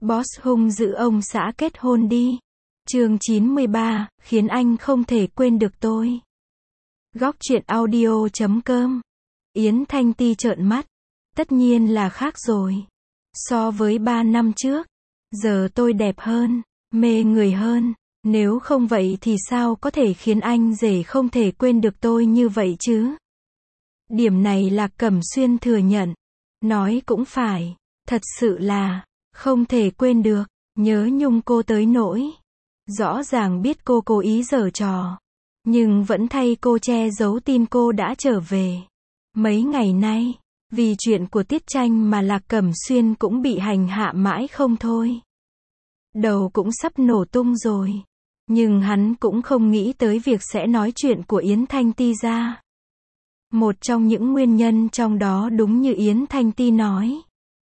Boss hung dữ ông xã kết hôn đi. Chương 93, khiến anh không thể quên được tôi. Góc truyện audio.com. Yến Thanh Ti trợn mắt. Tất nhiên là khác rồi. So với 3 năm trước, giờ tôi đẹp hơn, mê người hơn. Nếu không vậy thì sao có thể khiến anh rể không thể quên được tôi như vậy chứ? Điểm này Lạc Cẩm Xuyên thừa nhận. Nói cũng phải, thật sự là không thể quên được, nhớ nhung cô tới nỗi. Rõ ràng biết cô cố ý giở trò, nhưng vẫn thay cô che giấu tin cô đã trở về. Mấy ngày nay, vì chuyện của Tiết Tranh mà Lạc Cẩm Xuyên cũng bị hành hạ mãi không thôi. Đầu cũng sắp nổ tung rồi. Nhưng hắn cũng không nghĩ tới việc sẽ nói chuyện của Yến Thanh Ti ra. Một trong những nguyên nhân trong đó đúng như Yến Thanh Ti nói.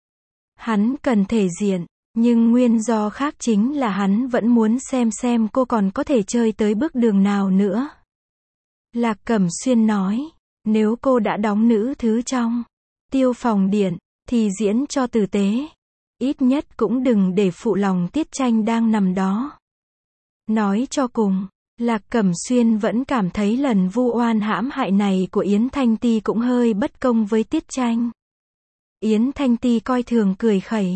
Hắn cần thể diện, nhưng nguyên do khác chính là hắn vẫn muốn xem cô còn có thể chơi tới bước đường nào nữa. Lạc Cẩm Xuyên nói, nếu cô đã đóng nữ thứ trong Tiêu Phòng Điện, thì diễn cho tử tế. Ít nhất cũng đừng để phụ lòng Tiết Tranh đang nằm đó. Nói cho cùng, Lạc Cẩm Xuyên vẫn cảm thấy lần vu oan hãm hại này của Yến Thanh Ti cũng hơi bất công với Tiết Tranh. Yến Thanh Ti coi thường cười khẩy.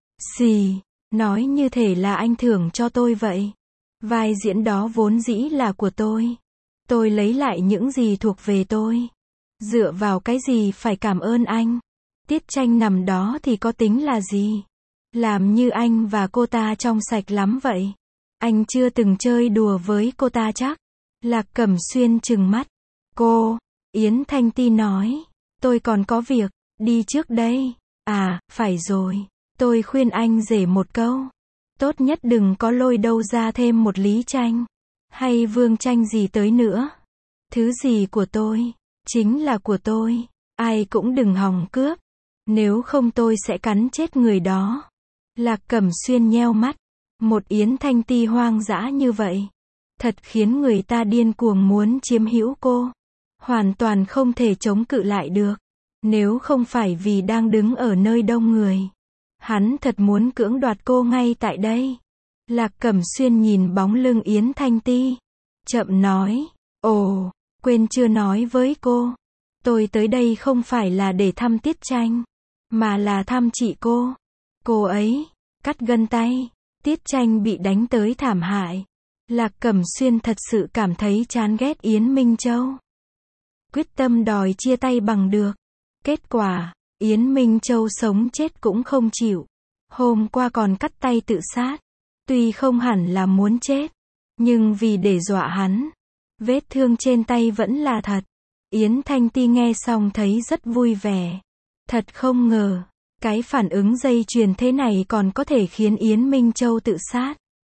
Xì, nói như thể là anh thưởng cho tôi vậy. Vai diễn đó vốn dĩ là của tôi. Tôi lấy lại những gì thuộc về tôi. Dựa vào cái gì phải cảm ơn anh? Tiết Tranh nằm đó thì có tính là gì? Làm như anh và cô ta trong sạch lắm vậy. Anh chưa từng chơi đùa với cô ta chắc? Lạc Cẩm Xuyên trừng mắt. Cô, Yến Thanh Ti nói, tôi còn có việc, đi trước đây. À, phải rồi, tôi khuyên anh rể một câu. Tốt nhất đừng có lôi đâu ra thêm một Lý Tranh, hay Vương Tranh gì tới nữa. Thứ gì của tôi, chính là của tôi, ai cũng đừng hòng cướp. Nếu không tôi sẽ cắn chết người đó. Lạc Cẩm Xuyên nheo mắt. Một Yến Thanh Ti hoang dã như vậy, thật khiến người ta điên cuồng muốn chiếm hữu cô. Hoàn toàn không thể chống cự lại được. Nếu không phải vì đang đứng ở nơi đông người, hắn thật muốn cưỡng đoạt cô ngay tại đây. Lạc Cẩm Xuyên nhìn bóng lưng Yến Thanh Ti, chậm nói, ồ, quên chưa nói với cô. Tôi tới đây không phải là để thăm Tiết Tranh, mà là thăm chị cô. Cô ấy cắt gân tay. Tiết Tranh bị đánh tới thảm hại. Lạc Cẩm Xuyên thật sự cảm thấy chán ghét Yến Minh Châu. Quyết tâm đòi chia tay bằng được. Kết quả, Yến Minh Châu sống chết cũng không chịu. Hôm qua còn cắt tay tự sát. Tuy không hẳn là muốn chết, nhưng vì để dọa hắn. Vết thương trên tay vẫn là thật. Yến Thanh Ti nghe xong thấy rất vui vẻ. Thật không ngờ. Cái phản ứng dây chuyền thế này còn có thể khiến Yến Minh Châu tự sát.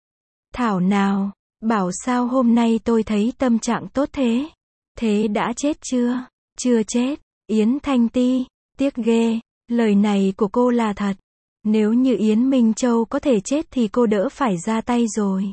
Thảo nào, bảo sao hôm nay tôi thấy tâm trạng tốt thế. Thế đã chết chưa? Chưa chết. Yến Thanh Ti, tiếc ghê, lời này của cô là thật. Nếu như Yến Minh Châu có thể chết thì cô đỡ phải ra tay rồi.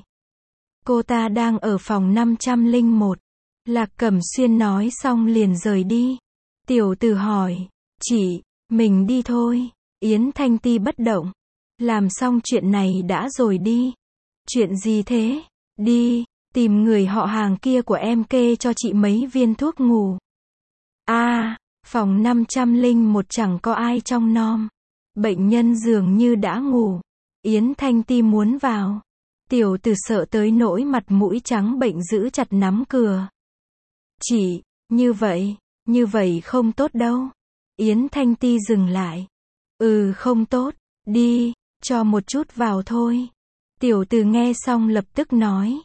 Cô ta đang ở phòng 501. Lạc Cẩm Xuyên nói xong liền rời đi. Tiểu tử hỏi, chị, mình đi thôi. Yến Thanh Ti bất động. Làm xong chuyện này đã rồi đi. Chuyện gì thế? Đi, tìm người họ hàng kia của em kê cho chị mấy viên thuốc ngủ. Phòng 501 chẳng có ai trong nom. Bệnh nhân dường như đã ngủ. Yến Thanh Ti muốn vào. Tiểu tử sợ tới nỗi mặt mũi trắng bệnh giữ chặt nắm cửa. Chị, như vậy không tốt đâu. Yến Thanh Ti dừng lại. Không tốt, đi, cho một chút vào thôi. Tiểu tử nghe xong lập tức nói.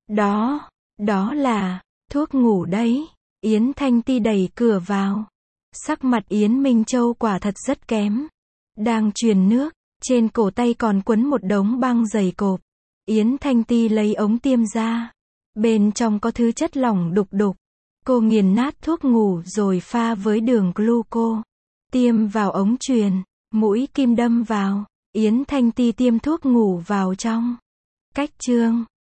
Đó là, thuốc ngủ đấy. Yến Thanh Ti đẩy cửa vào. Sắc mặt Yến Minh Châu quả thật rất kém. Đang truyền nước, trên cổ tay còn quấn một đống băng dày cộp. Yến Thanh Ti lấy ống tiêm ra. Bên trong có thứ chất lỏng đục đục. Cô nghiền nát thuốc ngủ rồi pha với đường gluco. Tiêm vào ống truyền. Mũi kim đâm vào. Yến Thanh Ti tiêm thuốc ngủ vào trong cách chương.